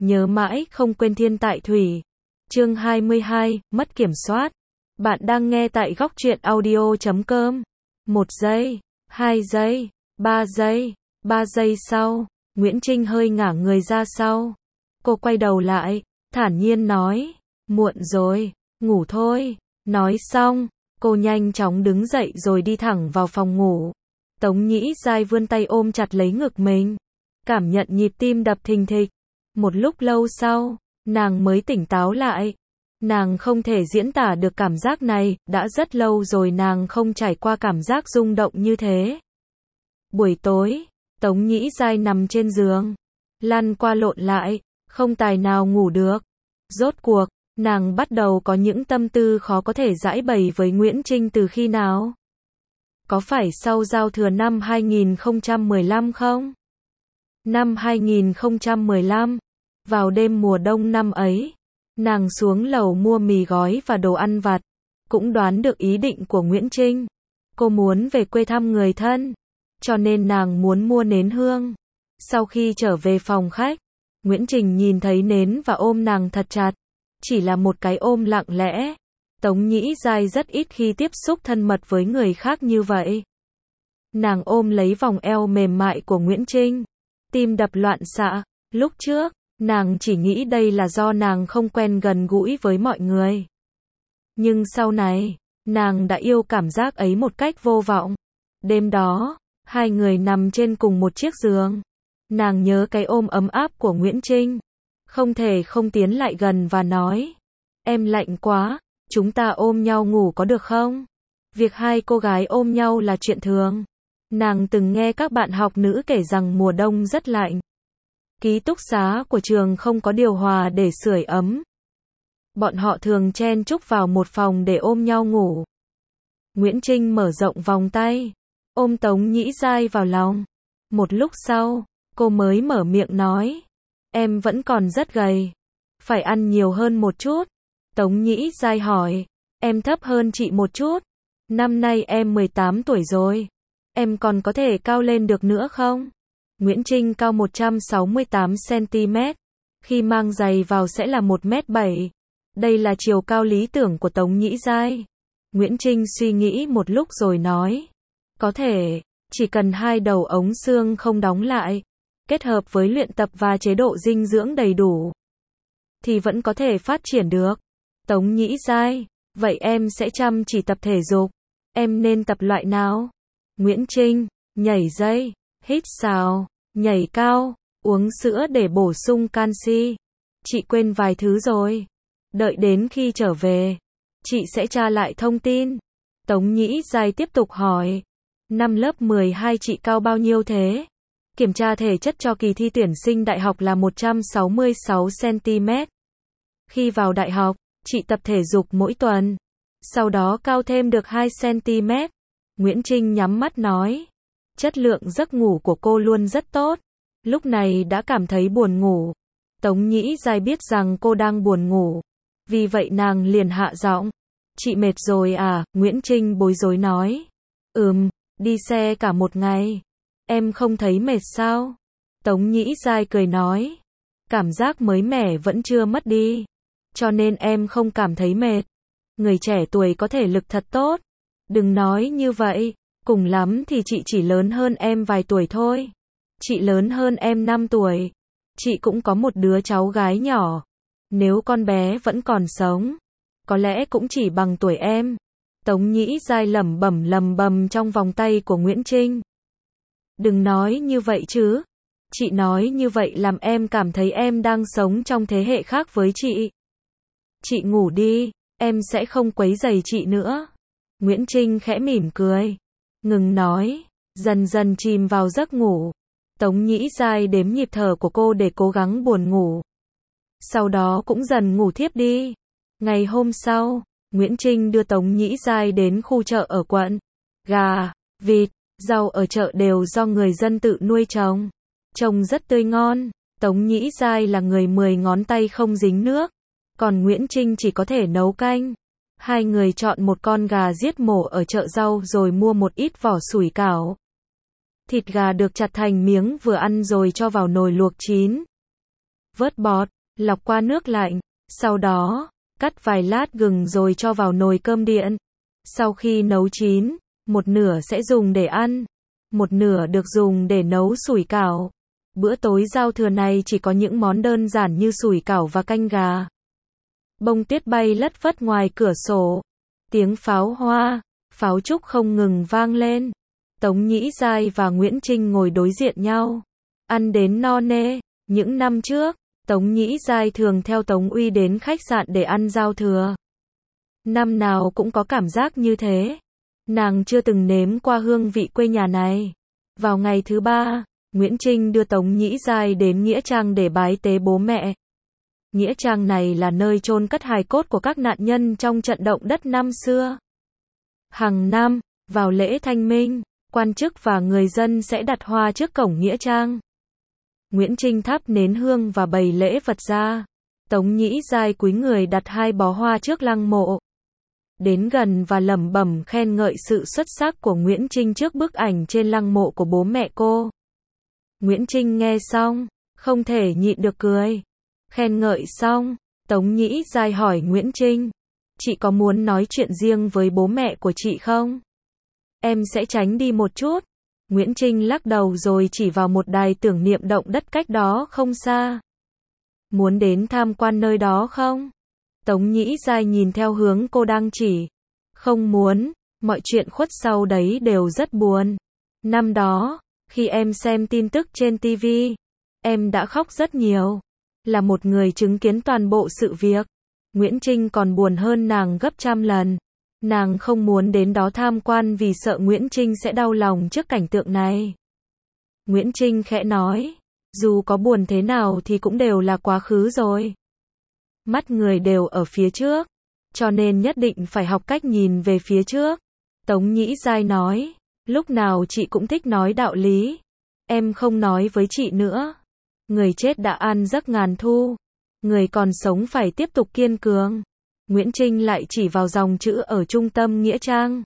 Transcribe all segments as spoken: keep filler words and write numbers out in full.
nhớ mãi không quên thiên tại thủy. Chương hai mươi hai, mất kiểm soát. Bạn đang nghe tại góc truyện audio chấm com. Một giây, hai giây, ba giây, ba giây sau, Nguyễn Trinh hơi ngả người ra sau. Cô quay đầu lại, thản nhiên nói, muộn rồi, ngủ thôi. Nói xong, cô nhanh chóng đứng dậy rồi đi thẳng vào phòng ngủ. Tống Nhĩ Giai vươn tay ôm chặt lấy ngực mình, cảm nhận nhịp tim đập thình thịch. Một lúc lâu sau, nàng mới tỉnh táo lại. Nàng không thể diễn tả được cảm giác này, đã rất lâu rồi nàng không trải qua cảm giác rung động như thế. Buổi tối, Tống Nhĩ Giai nằm trên giường, lăn qua lộn lại, không tài nào ngủ được. Rốt cuộc, nàng bắt đầu có những tâm tư khó có thể giãi bày với Nguyễn Trinh từ khi nào? Có phải sau giao thừa năm hai nghìn không trăm mười lăm không? Năm hai nghìn không trăm mười lăm, vào đêm mùa đông năm ấy, nàng xuống lầu mua mì gói và đồ ăn vặt, cũng đoán được ý định của Nguyễn Trinh. Cô muốn về quê thăm người thân, cho nên nàng muốn mua nến hương. Sau khi trở về phòng khách, Nguyễn Trinh nhìn thấy nến và ôm nàng thật chặt. Chỉ là một cái ôm lặng lẽ. Tống Nhĩ Giai rất ít khi tiếp xúc thân mật với người khác như vậy. Nàng ôm lấy vòng eo mềm mại của Nguyễn Trinh, tim đập loạn xạ. Lúc trước, nàng chỉ nghĩ đây là do nàng không quen gần gũi với mọi người. Nhưng sau này, nàng đã yêu cảm giác ấy một cách vô vọng. Đêm đó, hai người nằm trên cùng một chiếc giường. Nàng nhớ cái ôm ấm áp của Nguyễn Trinh, không thể không tiến lại gần và nói, em lạnh quá, chúng ta ôm nhau ngủ có được không? Việc hai cô gái ôm nhau là chuyện thường. Nàng từng nghe các bạn học nữ kể rằng mùa đông rất lạnh. Ký túc xá của trường không có điều hòa để sưởi ấm. Bọn họ thường chen chúc vào một phòng để ôm nhau ngủ. Nguyễn Trinh mở rộng vòng tay, ôm Tống Nhĩ Giai vào lòng. Một lúc sau, cô mới mở miệng nói, em vẫn còn rất gầy, phải ăn nhiều hơn một chút. Tống Nhĩ Giai hỏi, em thấp hơn chị một chút. Năm nay em mười tám tuổi rồi, em còn có thể cao lên được nữa không? Nguyễn Trinh cao một trăm sáu mươi tám xăng ti mét, khi mang giày vào sẽ là một mét bảy. Đây là chiều cao lý tưởng của Tống Nhĩ Giai. Nguyễn Trinh suy nghĩ một lúc rồi nói, có thể, chỉ cần hai đầu ống xương không đóng lại, kết hợp với luyện tập và chế độ dinh dưỡng đầy đủ, thì vẫn có thể phát triển được. Tống Nhĩ Giai, vậy em sẽ chăm chỉ tập thể dục. Em nên tập loại nào? Nguyễn Trinh, nhảy dây, hít sào, nhảy cao, uống sữa để bổ sung canxi. Chị quên vài thứ rồi. Đợi đến khi trở về, chị sẽ tra lại thông tin. Tống Nhĩ Giai tiếp tục hỏi, năm lớp mười hai chị cao bao nhiêu thế? Kiểm tra thể chất cho kỳ thi tuyển sinh đại học là một trăm sáu mươi sáu xăng ti mét. Khi vào đại học, chị tập thể dục mỗi tuần, sau đó cao thêm được hai xăng ti mét. Nguyễn Trinh nhắm mắt nói, chất lượng giấc ngủ của cô luôn rất tốt. Lúc này đã cảm thấy buồn ngủ. Tống Nhĩ Giai biết rằng cô đang buồn ngủ, vì vậy nàng liền hạ giọng, chị mệt rồi à? Nguyễn Trinh bối rối nói, ừm, đi xe cả một ngày. Em không thấy mệt sao? Tống Nhĩ Giai cười nói, cảm giác mới mẻ vẫn chưa mất đi, cho nên em không cảm thấy mệt. Người trẻ tuổi có thể lực thật tốt. Đừng nói như vậy, cùng lắm thì chị chỉ lớn hơn em vài tuổi thôi. Chị lớn hơn em năm tuổi. Chị cũng có một đứa cháu gái nhỏ. Nếu con bé vẫn còn sống, có lẽ cũng chỉ bằng tuổi em. Tống Nhĩ Giai lẩm bẩm lầm bầm trong vòng tay của Nguyễn Trinh. Đừng nói như vậy chứ. Chị nói như vậy làm em cảm thấy em đang sống trong thế hệ khác với chị. Chị ngủ đi, em sẽ không quấy rầy chị nữa. Nguyễn Trinh khẽ mỉm cười, ngừng nói, dần dần chìm vào giấc ngủ. Tống Nhĩ Giai đếm nhịp thở của cô để cố gắng buồn ngủ. Sau đó cũng dần ngủ thiếp đi. Ngày hôm sau, Nguyễn Trinh đưa Tống Nhĩ Giai đến khu chợ ở quận. Gà, vịt, rau ở chợ đều do người dân tự nuôi trồng. Trông rất tươi ngon. Tống Nhĩ Giai là người mười ngón tay không dính nước, còn Nguyễn Trinh chỉ có thể nấu canh. Hai người chọn một con gà giết mổ ở chợ rau rồi mua một ít vỏ sủi cảo. Thịt gà được chặt thành miếng vừa ăn rồi cho vào nồi luộc chín. vớt bọt, lọc qua nước lạnh, sau đó, cắt vài lát gừng rồi cho vào nồi cơm điện. Sau khi nấu chín, một nửa sẽ dùng để ăn, một nửa được dùng để nấu sủi cảo. Bữa tối giao thừa này chỉ có những món đơn giản như sủi cảo và canh gà. Bông tuyết bay lất phất ngoài cửa sổ. Tiếng pháo hoa, pháo trúc không ngừng vang lên. Tống Nhĩ Giai và Nguyễn Trinh ngồi đối diện nhau. Ăn đến no nê. Những năm trước, Tống Nhĩ Giai thường theo Tống Uy đến khách sạn để ăn giao thừa. Năm nào cũng có cảm giác như thế. Nàng chưa từng nếm qua hương vị quê nhà này. Vào ngày thứ ba, Nguyễn Trinh đưa Tống Nhĩ Giai đến Nghĩa Trang để bái tế bố mẹ. Nghĩa trang này là nơi chôn cất hài cốt của các nạn nhân trong trận động đất năm xưa. Hàng năm, vào lễ Thanh Minh, quan chức và người dân sẽ đặt hoa trước cổng Nghĩa trang. Nguyễn Trinh thắp nến hương và bày lễ vật ra. Tống Nhĩ Giai cúi người đặt hai bó hoa trước lăng mộ. Đến gần và lẩm bẩm khen ngợi sự xuất sắc của Nguyễn Trinh trước bức ảnh trên lăng mộ của bố mẹ cô. Nguyễn Trinh nghe xong, không thể nhịn được cười. Khen ngợi xong, Tống Nhĩ Giai hỏi Nguyễn Trinh, chị có muốn nói chuyện riêng với bố mẹ của chị không? Em sẽ tránh đi một chút. Nguyễn Trinh lắc đầu rồi chỉ vào một đài tưởng niệm động đất cách đó không xa. Muốn đến tham quan nơi đó không? Tống Nhĩ Giai nhìn theo hướng cô đang chỉ. Không muốn, mọi chuyện khuất sau đấy đều rất buồn. Năm đó, khi em xem tin tức trên ti vi, em đã khóc rất nhiều. Là một người chứng kiến toàn bộ sự việc, Nguyễn Trinh còn buồn hơn nàng gấp trăm lần. Nàng không muốn đến đó tham quan vì sợ Nguyễn Trinh sẽ đau lòng trước cảnh tượng này. Nguyễn Trinh khẽ nói, dù có buồn thế nào thì cũng đều là quá khứ rồi. Mắt người đều ở phía trước, cho nên nhất định phải học cách nhìn về phía trước. Tống Nhĩ Giai nói, lúc nào chị cũng thích nói đạo lý. Em không nói với chị nữa. Người chết đã an giấc ngàn thu. Người còn sống phải tiếp tục kiên cường. Nguyễn Trinh lại chỉ vào dòng chữ ở trung tâm nghĩa trang.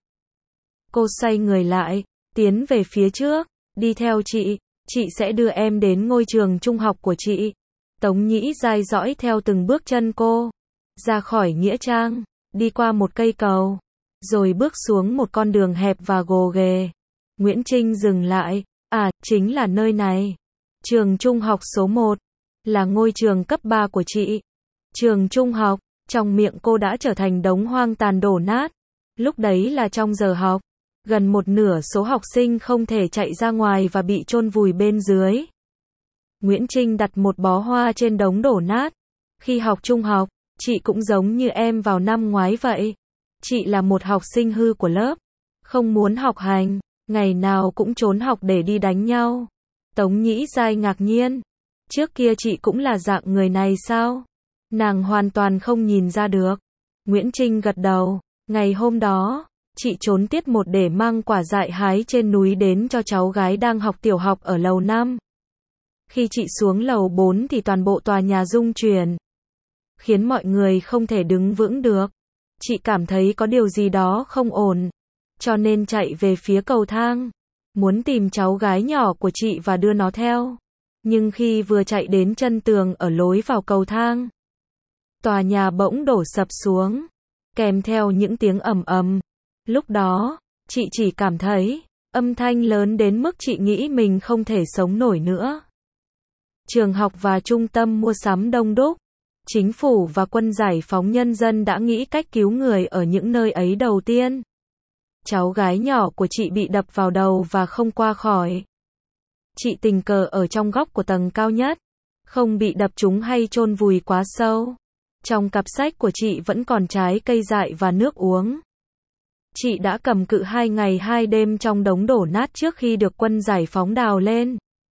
Cô xoay người lại, tiến về phía trước, đi theo chị, chị sẽ đưa em đến ngôi trường trung học của chị. Tống Nhĩ Giai dõi theo từng bước chân cô, ra khỏi nghĩa trang, đi qua một cây cầu, rồi bước xuống một con đường hẹp và gồ ghề. Nguyễn Trinh dừng lại, à, chính là nơi này. Trường trung học số một, là ngôi trường cấp ba của chị. Trường trung học, trong miệng cô đã trở thành đống hoang tàn đổ nát. Lúc đấy là trong giờ học, gần một nửa số học sinh không thể chạy ra ngoài và bị chôn vùi bên dưới. Nguyễn Trinh đặt một bó hoa trên đống đổ nát. Khi học trung học, chị cũng giống như em vào năm ngoái vậy. Chị là một học sinh hư của lớp, không muốn học hành, ngày nào cũng trốn học để đi đánh nhau. Tống Nhĩ Giai ngạc nhiên. Trước kia chị cũng là dạng người này sao? Nàng hoàn toàn không nhìn ra được. Nguyễn Trinh gật đầu. Ngày hôm đó, chị trốn tiết một để mang quả dại hái trên núi đến cho cháu gái đang học tiểu học ở lầu năm. Khi chị xuống lầu bốn thì toàn bộ tòa nhà rung chuyển, khiến mọi người không thể đứng vững được. Chị cảm thấy có điều gì đó không ổn, cho nên chạy về phía cầu thang, muốn tìm cháu gái nhỏ của chị và đưa nó theo. Nhưng khi vừa chạy đến chân tường ở lối vào cầu thang, tòa nhà bỗng đổ sập xuống, kèm theo những tiếng ầm ầm. Lúc đó, chị chỉ cảm thấy âm thanh lớn đến mức chị nghĩ mình không thể sống nổi nữa. Trường học và trung tâm mua sắm đông đúc. Chính phủ và quân giải phóng nhân dân đã nghĩ cách cứu người ở những nơi ấy đầu tiên. Cháu gái nhỏ của chị bị đập vào đầu và không qua khỏi. Chị tình cờ ở trong góc của tầng cao nhất, không bị đập trúng hay chôn vùi quá sâu. Trong cặp sách của chị vẫn còn trái cây dại và nước uống. Chị đã cầm cự hai ngày hai đêm trong đống đổ nát trước khi được quân giải phóng đào lên.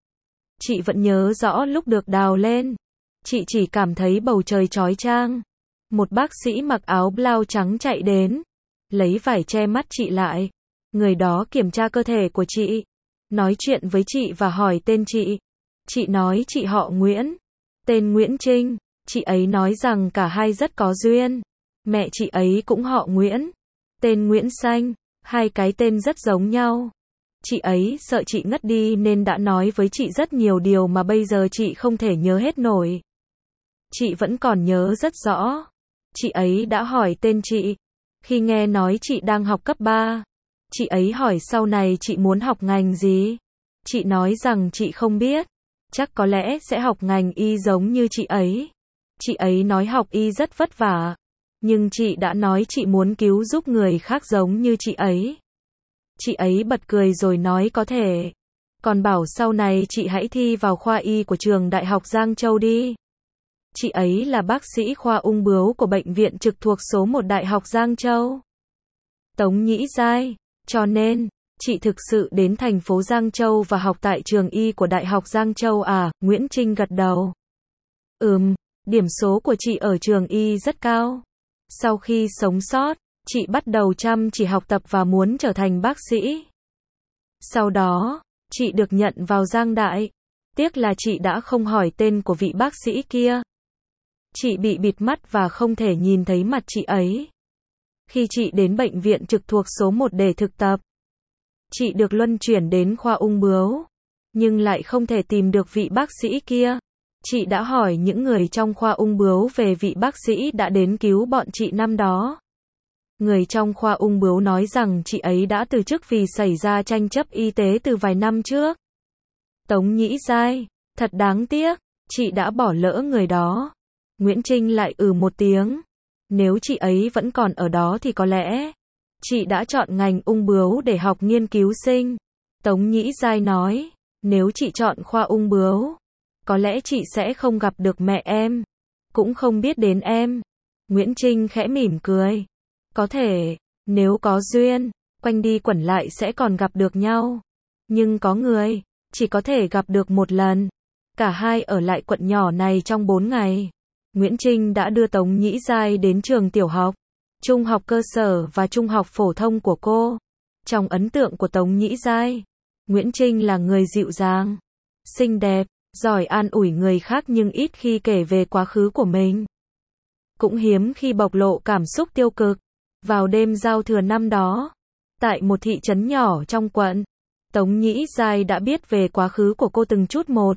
Chị vẫn nhớ rõ lúc được đào lên. Chị chỉ cảm thấy bầu trời chói chang. Một bác sĩ mặc áo blau trắng chạy đến, lấy vải che mắt chị lại. Người đó kiểm tra cơ thể của chị, nói chuyện với chị và hỏi tên chị. Chị nói chị họ Nguyễn, tên Nguyễn Trinh. Chị ấy nói rằng cả hai rất có duyên. Mẹ chị ấy cũng họ Nguyễn, tên Nguyễn Xanh, hai cái tên rất giống nhau. Chị ấy sợ chị ngất đi nên đã nói với chị rất nhiều điều mà bây giờ chị không thể nhớ hết nổi. Chị vẫn còn nhớ rất rõ. Chị ấy đã hỏi tên chị. Khi nghe nói chị đang học cấp ba, chị ấy hỏi sau này chị muốn học ngành gì. Chị nói rằng chị không biết. Chắc có lẽ sẽ học ngành y giống như chị ấy. Chị ấy nói học y rất vất vả. Nhưng chị đã nói chị muốn cứu giúp người khác giống như chị ấy. Chị ấy bật cười rồi nói có thể. Còn bảo sau này chị hãy thi vào khoa y của trường Đại học Giang Châu đi. Chị ấy là bác sĩ khoa ung bướu của bệnh viện trực thuộc số một Đại học Giang Châu. Tống Nhĩ Giai, cho nên, chị thực sự đến thành phố Giang Châu và học tại trường y của Đại học Giang Châu à? Nguyễn Trinh gật đầu. Ừm, điểm số của chị ở trường y rất cao. Sau khi sống sót, chị bắt đầu chăm chỉ học tập và muốn trở thành bác sĩ. Sau đó, chị được nhận vào Giang Đại. Tiếc là chị đã không hỏi tên của vị bác sĩ kia. Chị bị bịt mắt và không thể nhìn thấy mặt chị ấy. Khi chị đến bệnh viện trực thuộc số một để thực tập, chị được luân chuyển đến khoa ung bướu, nhưng lại không thể tìm được vị bác sĩ kia. Chị đã hỏi những người trong khoa ung bướu về vị bác sĩ đã đến cứu bọn chị năm đó. Người trong khoa ung bướu nói rằng chị ấy đã từ chức vì xảy ra tranh chấp y tế từ vài năm trước. Tống Nhĩ Giai, thật đáng tiếc, chị đã bỏ lỡ người đó. Nguyễn Trinh lại ừ một tiếng. Nếu chị ấy vẫn còn ở đó thì có lẽ chị đã chọn ngành ung bướu để học nghiên cứu sinh. Tống Nhĩ Giai nói, nếu chị chọn khoa ung bướu, có lẽ chị sẽ không gặp được mẹ em, cũng không biết đến em. Nguyễn Trinh khẽ mỉm cười. Có thể, nếu có duyên, quanh đi quẩn lại sẽ còn gặp được nhau. Nhưng có người, chỉ có thể gặp được một lần. Cả hai ở lại quận nhỏ này trong bốn ngày. Nguyễn Trinh đã đưa Tống Nhĩ Giai đến trường tiểu học, trung học cơ sở và trung học phổ thông của cô. Trong ấn tượng của Tống Nhĩ Giai, Nguyễn Trinh là người dịu dàng, xinh đẹp, giỏi an ủi người khác nhưng ít khi kể về quá khứ của mình. Cũng hiếm khi bộc lộ cảm xúc tiêu cực. Vào đêm giao thừa năm đó, tại một thị trấn nhỏ trong quận, Tống Nhĩ Giai đã biết về quá khứ của cô từng chút một,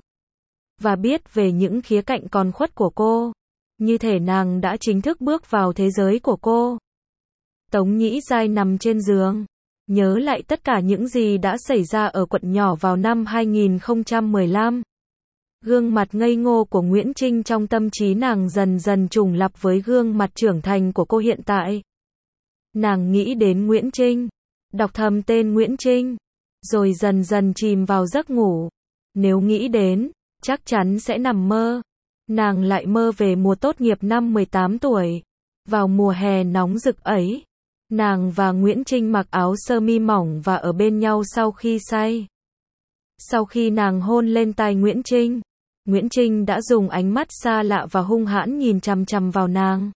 và biết về những khía cạnh còn khuất của cô. Như thể nàng đã chính thức bước vào thế giới của cô. Tống Nhĩ Giai nằm trên giường, nhớ lại tất cả những gì đã xảy ra ở quận nhỏ vào năm hai nghìn không trăm mười lăm. Gương mặt ngây ngô của Nguyễn Trinh trong tâm trí nàng dần dần trùng lặp với gương mặt trưởng thành của cô hiện tại. Nàng nghĩ đến Nguyễn Trinh, đọc thầm tên Nguyễn Trinh, rồi dần dần chìm vào giấc ngủ. Nếu nghĩ đến, chắc chắn sẽ nằm mơ. Nàng lại mơ về mùa tốt nghiệp năm mười tám tuổi. Vào mùa hè nóng rực ấy, nàng và Nguyễn Trinh mặc áo sơ mi mỏng và ở bên nhau sau khi say. Sau khi nàng hôn lên tai Nguyễn Trinh, Nguyễn Trinh đã dùng ánh mắt xa lạ và hung hãn nhìn chằm chằm vào nàng.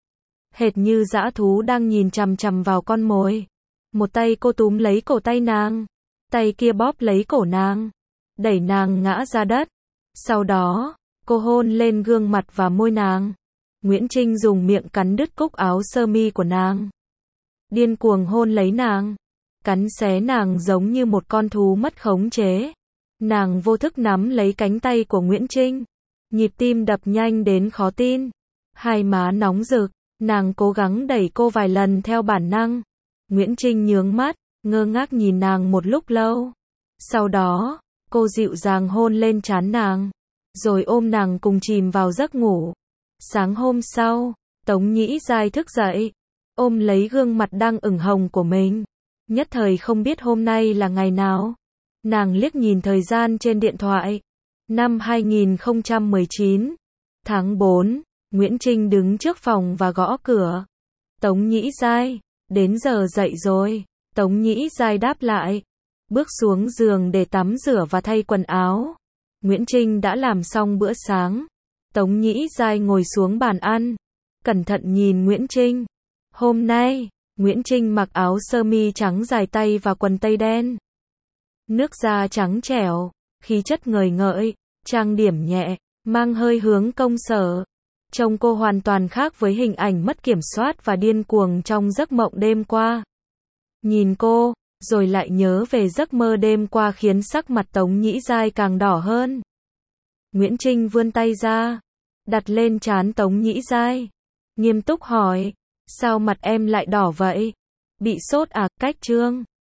Hệt như dã thú đang nhìn chằm chằm vào con mồi. Một tay cô túm lấy cổ tay nàng, tay kia bóp lấy cổ nàng, đẩy nàng ngã ra đất. Sau đó, cô hôn lên gương mặt và môi nàng. Nguyễn Trinh dùng miệng cắn đứt cúc áo sơ mi của nàng, điên cuồng hôn lấy nàng, cắn xé nàng giống như một con thú mất khống chế. Nàng vô thức nắm lấy cánh tay của Nguyễn Trinh, nhịp tim đập nhanh đến khó tin, hai má nóng rực, nàng cố gắng đẩy cô vài lần theo bản năng. Nguyễn Trinh nhướng mắt, ngơ ngác nhìn nàng một lúc lâu. Sau đó, cô dịu dàng hôn lên trán nàng, rồi ôm nàng cùng chìm vào giấc ngủ. Sáng hôm sau, Tống Nhĩ Giai thức dậy, ôm lấy gương mặt đang ửng hồng của mình. Nhất thời không biết hôm nay là ngày nào. Nàng liếc nhìn thời gian trên điện thoại. Năm hai nghìn không trăm mười chín, tháng bốn, Nguyễn Trinh đứng trước phòng và gõ cửa. Tống Nhĩ Giai, đến giờ dậy rồi. Tống Nhĩ Giai đáp lại. Bước xuống giường để tắm rửa và thay quần áo. Nguyễn Trinh đã làm xong bữa sáng. Tống Nhĩ Giai ngồi xuống bàn ăn, cẩn thận nhìn Nguyễn Trinh. Hôm nay, Nguyễn Trinh mặc áo sơ mi trắng dài tay và quần tây đen. Nước da trắng trẻo, khí chất ngời ngợi, trang điểm nhẹ, mang hơi hướng công sở. Trông cô hoàn toàn khác với hình ảnh mất kiểm soát và điên cuồng trong giấc mộng đêm qua. Nhìn cô, rồi lại nhớ về giấc mơ đêm qua khiến sắc mặt Tống Nhĩ Giai càng đỏ hơn. Nguyễn Trinh vươn tay ra, đặt lên trán Tống Nhĩ Giai. Nghiêm túc hỏi, sao mặt em lại đỏ vậy? Bị sốt à, cách Trương?